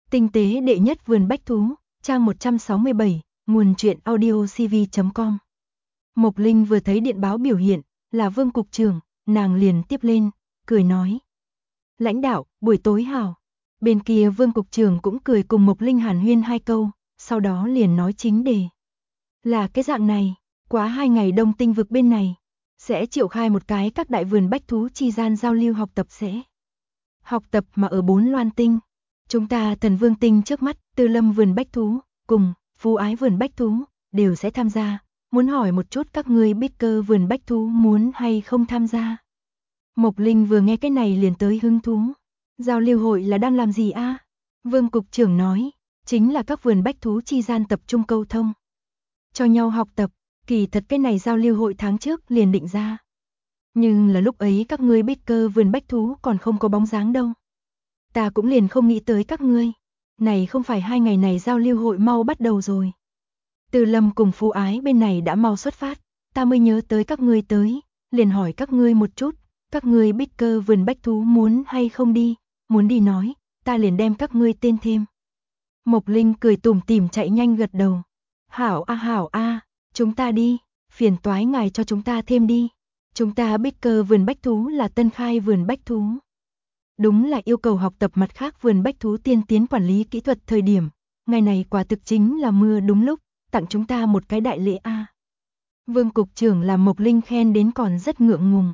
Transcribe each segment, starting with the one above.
Tinh tế đệ nhất vườn bách thú, trang 167, nguồn truyện audiocv.com. Mộc Linh vừa thấy điện báo biểu hiện, là Vương cục trưởng, nàng liền tiếp lên, cười nói. Lãnh đạo, buổi tối hảo. Bên kia Vương cục trưởng cũng cười cùng Mộc Linh hàn huyên 2 câu, sau đó liền nói chính đề. Là cái dạng này, quá 2 ngày Đông Tinh vực bên này, sẽ triệu khai một cái các đại vườn bách thú chi gian giao lưu học tập sẽ. Học tập mà ở 4 loan tinh. Chúng ta Thần Vương tinh trước mắt, Tư Lâm vườn bách thú, cùng Phú Ái vườn bách thú, đều sẽ tham gia. Muốn hỏi một chút các ngươi biết cơ vườn bách thú muốn hay không tham gia. Mộc Linh vừa nghe cái này liền tới hứng thú. Giao lưu hội là đang làm gì a? Vương cục trưởng nói, chính là các vườn bách thú chi gian tập trung câu thông. Cho nhau học tập, kỳ thật cái này giao lưu hội tháng trước liền định ra. Nhưng là lúc ấy các ngươi biết cơ vườn bách thú còn không có bóng dáng đâu. Ta cũng liền không nghĩ tới các ngươi. Này không phải 2 ngày này giao lưu hội mau bắt đầu rồi. Từ Lâm cùng Phú Ái bên này đã mau xuất phát, ta mới nhớ tới các ngươi tới, liền hỏi các ngươi một chút, các ngươi biết cơ vườn bách thú muốn hay không đi, muốn đi nói, ta liền đem các ngươi tên thêm. Mộc Linh cười tủm tỉm chạy nhanh gật đầu. Hảo a, chúng ta đi, phiền toái ngài cho chúng ta thêm đi. Chúng ta biết cơ vườn bách thú là Tân Khai vườn bách thú. Đúng là yêu cầu học tập mặt khác vườn bách thú tiên tiến quản lý kỹ thuật thời điểm. Ngày này quả thực chính là mưa đúng lúc, tặng chúng ta một cái đại lễ a. Vương cục trưởng làm Mộc Linh khen đến còn rất ngượng ngùng.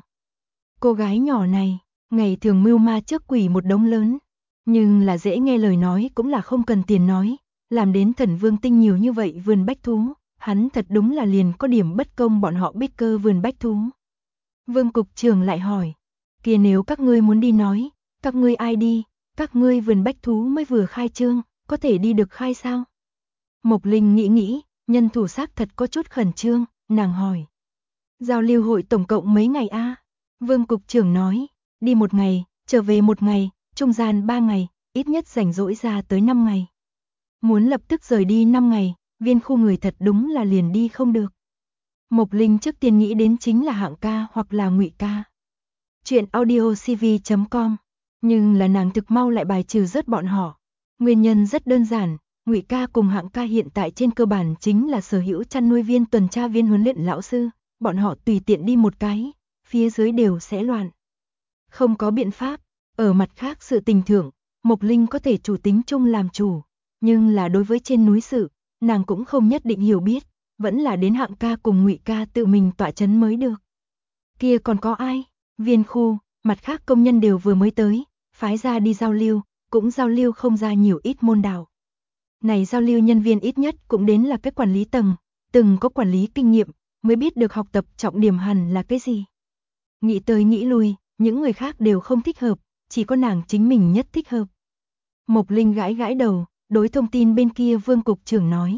Cô gái nhỏ này, ngày thường mưu ma trước quỷ một đống lớn, nhưng là dễ nghe lời nói cũng là không cần tiền nói, làm đến Thần Vương tinh nhiều như vậy vườn bách thú, hắn thật đúng là liền có điểm bất công bọn họ biết cơ vườn bách thú. Vương cục trưởng lại hỏi, kia nếu các ngươi muốn đi nói, các ngươi ai đi, các ngươi vườn bách thú mới vừa khai trương, có thể đi được khai sao? Mộc Linh nghĩ, nhân thủ xác thật có chút khẩn trương, nàng hỏi. Giao lưu hội tổng cộng mấy ngày a? Vương cục trưởng nói, đi 1 ngày, trở về 1 ngày, trung gian 3 ngày, ít nhất rảnh rỗi ra tới 5 ngày. Muốn lập tức rời đi 5 ngày, viên khu người thật đúng là liền đi không được. Mộc Linh trước tiên nghĩ đến chính là Hạng ca hoặc là Ngụy ca. Chuyện audiocv.com, nhưng là nàng thực mau lại bài trừ rớt bọn họ. Nguyên nhân rất đơn giản, Ngụy ca cùng Hạng ca hiện tại trên cơ bản chính là sở hữu chăn nuôi viên tuần tra viên huấn luyện lão sư, bọn họ tùy tiện đi một cái, phía dưới đều sẽ loạn. Không có biện pháp, ở mặt khác sự tình thưởng, Mộc Linh có thể chủ tính chung làm chủ, nhưng là đối với trên núi sự, nàng cũng không nhất định hiểu biết, vẫn là đến Hạng ca cùng Ngụy ca tự mình tọa chấn mới được. Kia còn có ai? Viên khu, mặt khác công nhân đều vừa mới tới, phái ra đi giao lưu, cũng giao lưu không ra nhiều ít môn đạo. Này giao lưu nhân viên ít nhất cũng đến là cái quản lý tầng, từng có quản lý kinh nghiệm, mới biết được học tập trọng điểm hẳn là cái gì. Nghĩ tới nghĩ lui, những người khác đều không thích hợp, chỉ có nàng chính mình nhất thích hợp. Mộc Linh gãi gãi đầu, đối thông tin bên kia Vương cục trưởng nói.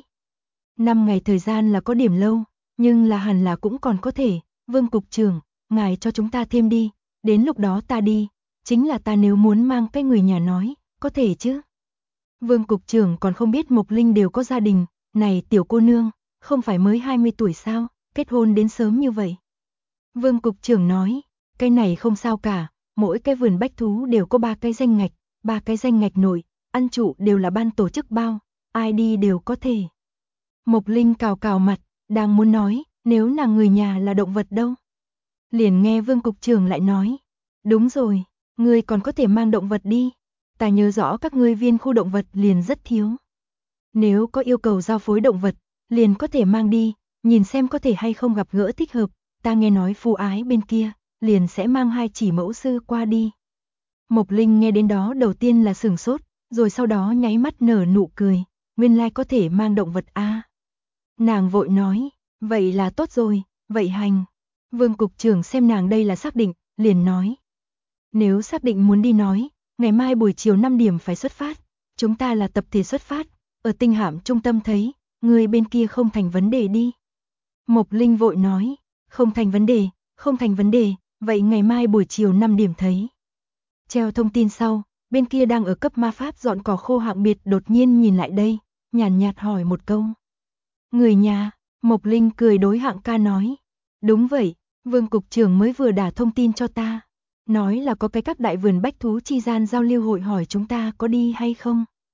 5 ngày thời gian là có điểm lâu, nhưng là hẳn là cũng còn có thể, Vương cục trưởng, ngài cho chúng ta thêm đi, đến lúc đó ta đi, chính là ta nếu muốn mang cái người nhà nói, có thể chứ. Vương cục trưởng còn không biết Mộc Linh đều có gia đình, này tiểu cô nương, không phải mới 20 tuổi sao, kết hôn đến sớm như vậy. Vương cục trưởng nói, cái này không sao cả, mỗi cái vườn bách thú đều có 3 cái danh ngạch, 3 cái danh ngạch nội, ăn trụ đều là ban tổ chức bao, ai đi đều có thể. Mộc Linh cào cào mặt, đang muốn nói, nếu nàng người nhà là động vật đâu. Liền nghe Vương cục trưởng lại nói, đúng rồi, ngươi còn có thể mang động vật đi, ta nhớ rõ các ngươi viên khu động vật liền rất thiếu. Nếu có yêu cầu giao phối động vật, liền có thể mang đi, nhìn xem có thể hay không gặp gỡ thích hợp, ta nghe nói Phú Ái bên kia, liền sẽ mang 2 chỉ mẫu sư qua đi. Mộc Linh nghe đến đó đầu tiên là sửng sốt, rồi sau đó nháy mắt nở nụ cười, nguyên lai có thể mang động vật a. Nàng vội nói, vậy là tốt rồi, vậy hành. Vương cục trưởng xem nàng đây là xác định, liền nói. Nếu xác định muốn đi nói, ngày mai buổi chiều 5 điểm phải xuất phát, chúng ta là tập thể xuất phát, ở Tinh Hạm trung tâm thấy, người bên kia không thành vấn đề đi. Mộc Linh vội nói, không thành vấn đề, không thành vấn đề, vậy ngày mai buổi chiều 5 điểm thấy. Treo thông tin sau, bên kia đang ở cấp ma pháp dọn cỏ khô Hạng Biệt đột nhiên nhìn lại đây, nhàn nhạt hỏi một câu. Người nhà, Mộc Linh cười đối Hạng ca nói. Đúng vậy, Vương cục trưởng mới vừa đả thông tin cho ta. Nói là có cái các đại vườn bách thú chi gian giao lưu hội hỏi chúng ta có đi hay không.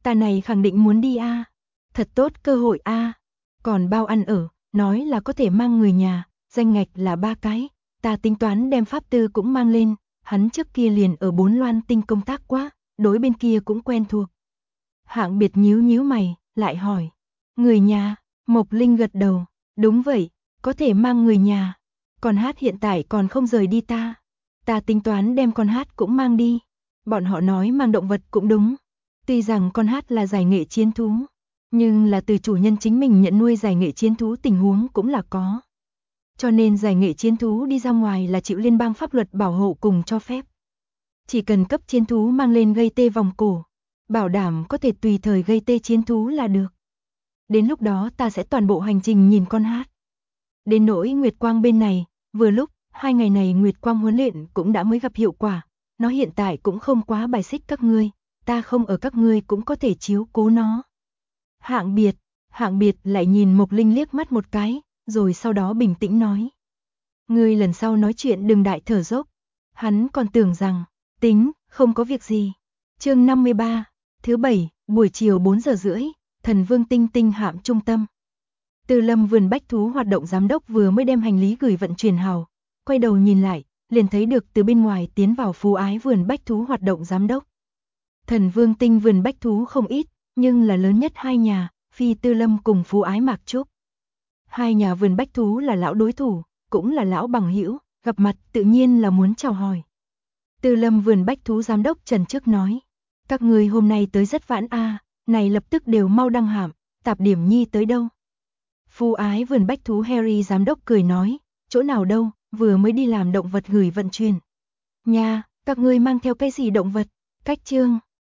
Ta này khẳng định muốn đi a. Thật tốt cơ hội a. Còn bao ăn ở, nói là có thể mang người nhà, danh ngạch là 3 cái, ta tính toán đem pháp tư cũng mang lên, hắn trước kia liền ở 4 Loan Tinh công tác quá, đối bên kia cũng quen thuộc. Hạng Biệt nhíu mày, lại hỏi, người nhà? Mộc Linh gật đầu, đúng vậy, có thể mang người nhà. Con Hát hiện tại còn không rời đi ta. Ta tính toán đem con Hát cũng mang đi. Bọn họ nói mang động vật cũng đúng. Tuy rằng con Hát là giải nghệ chiến thú, nhưng là từ chủ nhân chính mình nhận nuôi giải nghệ chiến thú tình huống cũng là có. Cho nên giải nghệ chiến thú đi ra ngoài là chịu liên bang pháp luật bảo hộ cùng cho phép. Chỉ cần cấp chiến thú mang lên gây tê vòng cổ, bảo đảm có thể tùy thời gây tê chiến thú là được. Đến lúc đó ta sẽ toàn bộ hành trình nhìn con Hát. Đến nỗi Nguyệt Quang bên này, vừa lúc, 2 ngày này Nguyệt Quang huấn luyện cũng đã mới gặp hiệu quả. Nó hiện tại cũng không quá bài xích các ngươi, ta không ở các ngươi cũng có thể chiếu cố nó. Hạng Biệt lại nhìn Mộc Linh liếc mắt một cái, rồi sau đó bình tĩnh nói. Ngươi lần sau nói chuyện đừng đại thở dốc. Hắn còn tưởng rằng, tính, không có việc gì. Chương 53, thứ 7, buổi chiều 4 giờ rưỡi, Thần Vương Tinh Tinh hạm trung tâm. Từ Lâm vườn bách thú hoạt động giám đốc vừa mới đem hành lý gửi vận chuyển hào, quay đầu nhìn lại, liền thấy được từ bên ngoài tiến vào Phú Ái vườn bách thú hoạt động giám đốc. Thần Vương Tinh vườn bách thú không ít, nhưng là lớn nhất 2 nhà, Phi Tư Lâm cùng Phú Ái Mạc Trúc. 2 nhà vườn bách thú là lão đối thủ, cũng là lão bằng hữu, gặp mặt tự nhiên là muốn chào hỏi. Tư Lâm vườn bách thú giám đốc Trần Trước nói, các người hôm nay tới rất vãn a, này lập tức đều mau đăng hàm, Tạp Điểm Nhi tới đâu? Phú Ái vườn bách thú Harry giám đốc cười nói, chỗ nào đâu, vừa mới đi làm động vật gửi vận chuyển. Nha, các ngươi mang theo cái gì động vật? Cách chương